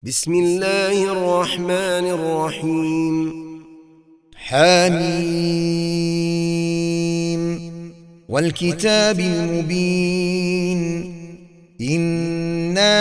بسم الله الرحمن الرحيم. حميم والكتاب المبين إنا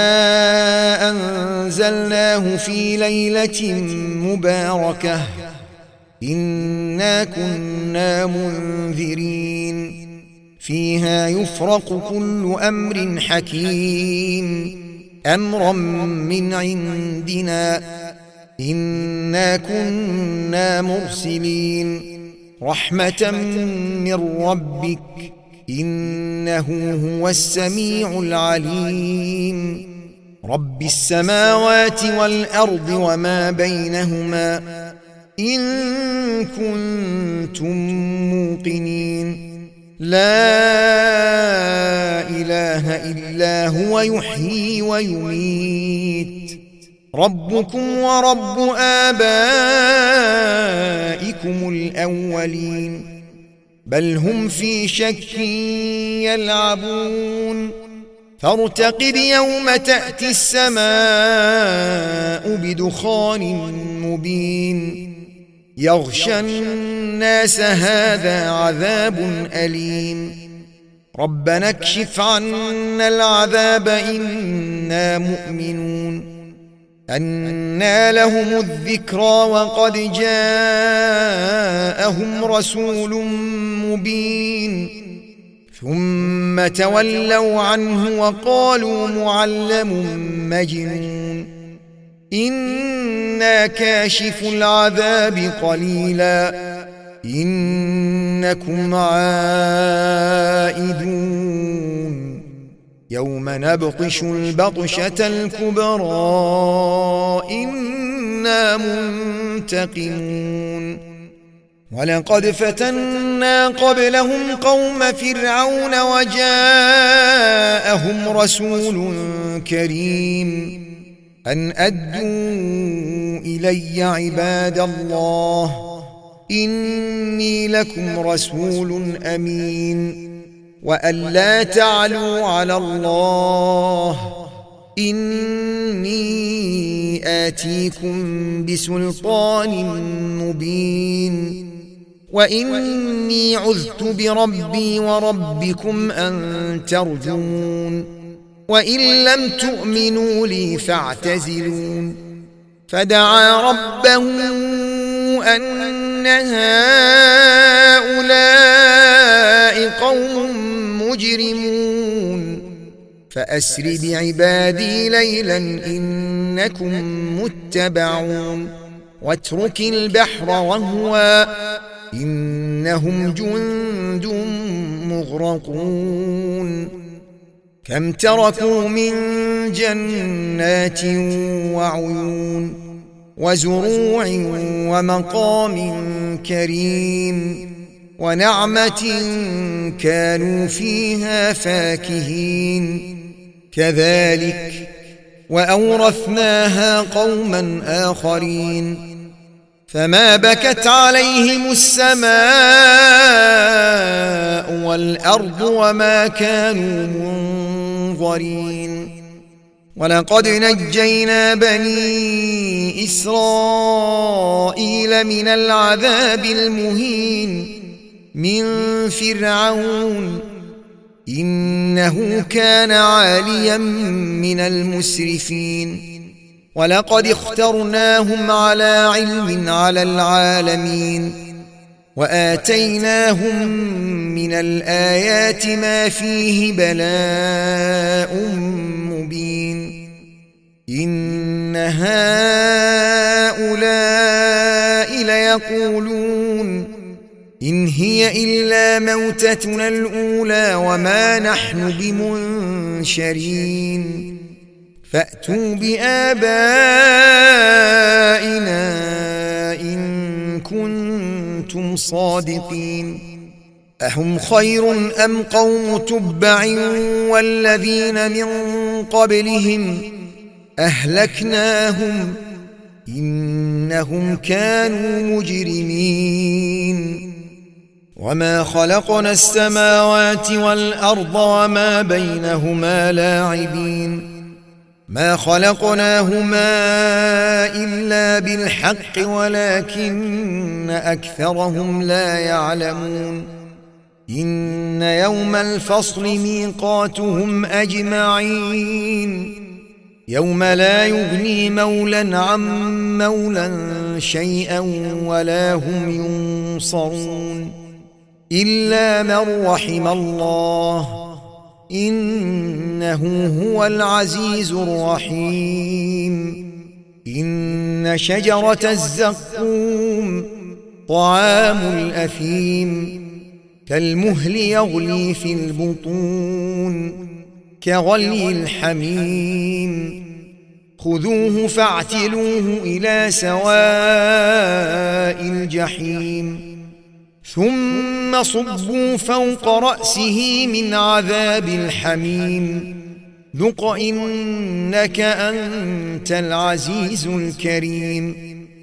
أنزلناه في ليلة مباركة إنا كنا منذرين فيها يفرق كل أمر حكيم أمرا من عندنا إنا كنا مرسلين رحمة من ربك إنه هو السميع العليم رب السماوات والأرض وما بينهما إن كنتم موقنين لا إله إلا هو يحيي ويميت ربكم ورب آبائكم الأولين بل هم في شك يلعبون فارتقب يوم تأتي السماء بدخان مبين يغشى الناس هذا عذاب أليم ربنا اكشف عنا العذاب إنا مؤمنون أنى لهم الذكرى وقد جاءهم رسول مبين ثم تولوا عنه وقالوا معلم مجنون إنا كاشف العذاب قليلا إنكم عائدون يوم نبطش البطشة الكبرى إنا منتقمون ولقد فتنا قبلهم قوم فرعون وجاءهم رسول كريم أن أدوا إلي عباد الله إني لكم رسول أمين وأن لا تعلوا على الله إني آتيكم بسلطان مبين وإني عذت بربي وربكم أن ترجمون وإن لم تؤمنوا لي فاعتزلون فدعا ربه أن هؤلاء قوم مجرمون فأسر بعبادي ليلا إنكم متبعون واترك البحر رهوا إنهم جند مغرقون كم تركوا من جنات وعيون وزروع ومقام كريم ونعمة كانوا فيها فاكهين كذلك وأورثناها قوما آخرين فما بكت عليهم السماء والأرض وما كانوا منظرين ولقد نجينا بني إسرائيل من العذاب المهين من فرعون إنه كان عاليا من المسرفين ولقد اخترناهم على علم على العالمين وآتيناهم من الآيات ما فيه بلاء مبين إن هؤلاء ليقولون إن هي إلا موتتنا الأولى وما نحن بمنشرين فأتوا بآبائنا إن كنتم صادقين أهم خير أم قوم تبع والذين من قبلهم أهلكناهم إنهم كانوا مجرمين وما خلقنا السماوات والأرض وما بينهما لاعبين ما خلقناهما إلا بالحق ولكن أكثرهم لا يعلمون إن يوم الفصل ميقاتهم أجمعين يوم لا يغني مولى عن مولى شيئا ولا هم ينصرون إلا من رحم الله إنه هو العزيز الرحيم إن شجرة الزقوم طعام الأثيم كالمهل يغلي في البطون كغلي الحميم خذوه فاعتلوه إلى سواء الجحيم ثم صبوا فوق رأسه من عذاب الحميم ذق إنك أنت العزيز الكريم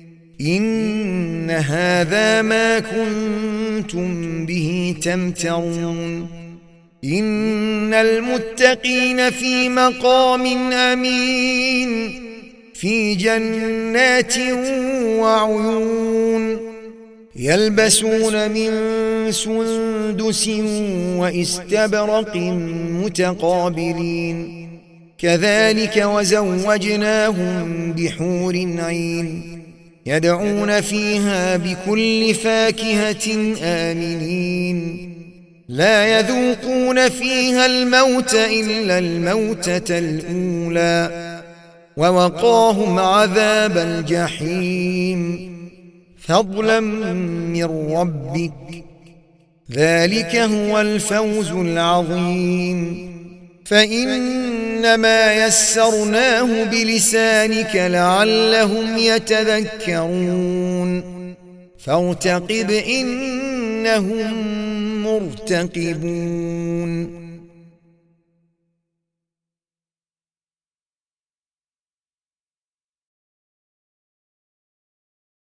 إن هذا ما كنتم به تمترون إن المتقين في مقام أمين في جنات وعيون يلبسون من سندس واستبرق متقابلين كذلك وزوجناهم بحور عين يدعون فيها بكل فاكهة آمنين لا يذوقون فيها الموت إلا الموتة الأولى ووقاهم عذاب الجحيم فضلا من ربك ذلك هو الفوز العظيم فإنما يسرناه بلسانك لعلهم يتذكرون فارتقب إنهم مرتقبون